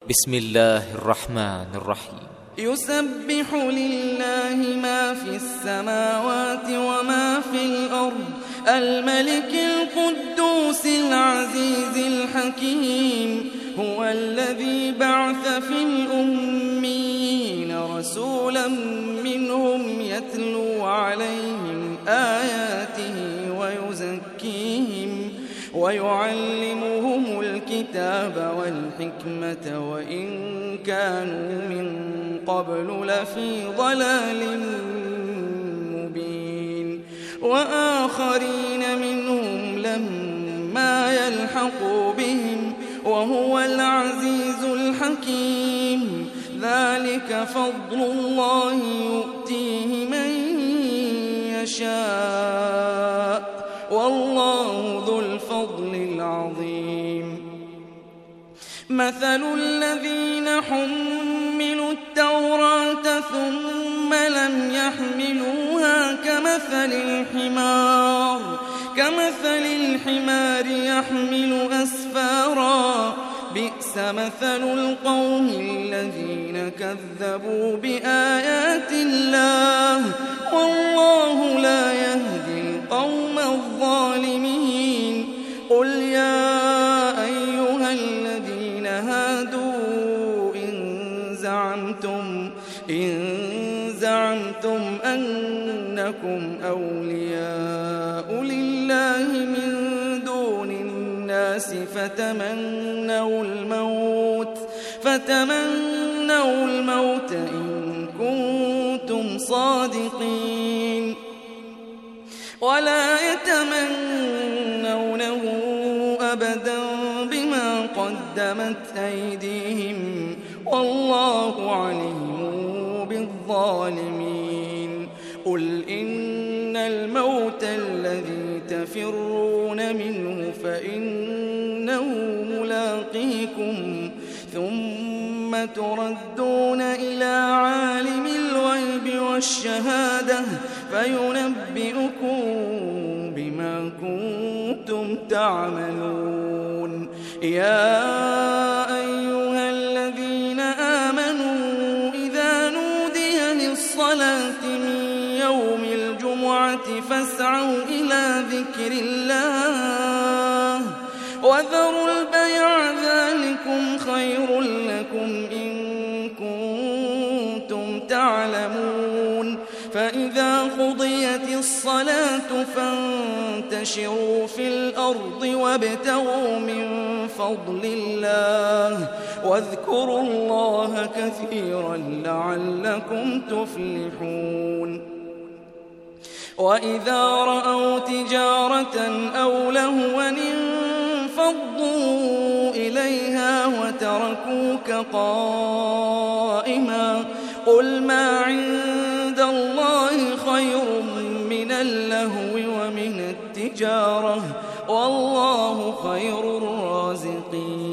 بسم الله الرحمن الرحيم. يسبح لله ما في السماوات وما في الأرض الملك القدوس العزيز الحكيم. هو الذي بعث في الأميين رسولا منهم يتلو عليهم آياته ويزكيهم ويعلمهم الكتاب والحكمة وإن كانوا من قبل لفي ضلال مبين. وآخرين منهم لما يلحقوا بهم وهو العزيز الحكيم. ذلك فضل الله يؤتيه من يشاء والله ذو الفضل العظيم. مثل الذين حملوا التوراة ثم لم يحملوها كمثل الحمار يحمل أسفارا. بئس مثل القوم الذين كذبوا بآيات الله والله لا يهدي القوم الظالمين. قل يا أيها الذين هادوا إن زعمتم أنكم أولياء لله من دون الناس فتمنوا الموت إن كنتم صادقين ولا يتمنونه أبدا بما قدمت أيديهم والله عليم بالظالمين. قل إن الموت الذي تفرون منه فإنه ملاقيكم ثم تردون إلى عالم الغيب والشهادة فينبئكم بما كنتم تعملون. يا أيها الذين آمنوا إذا نودي للصلاة من يوم الجمعة فاسعوا إلى ذكر الله وذروا البيع ذلكم خير لكم إن كنتم تعلمون. فإذا قضيت الصلاة فانتشروا في الأرض وابتغوا من فضل الله واذكروا الله كثيرا لعلكم تفلحون. وإذا رأوا تجارة أو لهوا انفضوا إليها وتركوك قائما. قل ما عند الله خير من اللهو ومن التجارة والله خير الرازقين.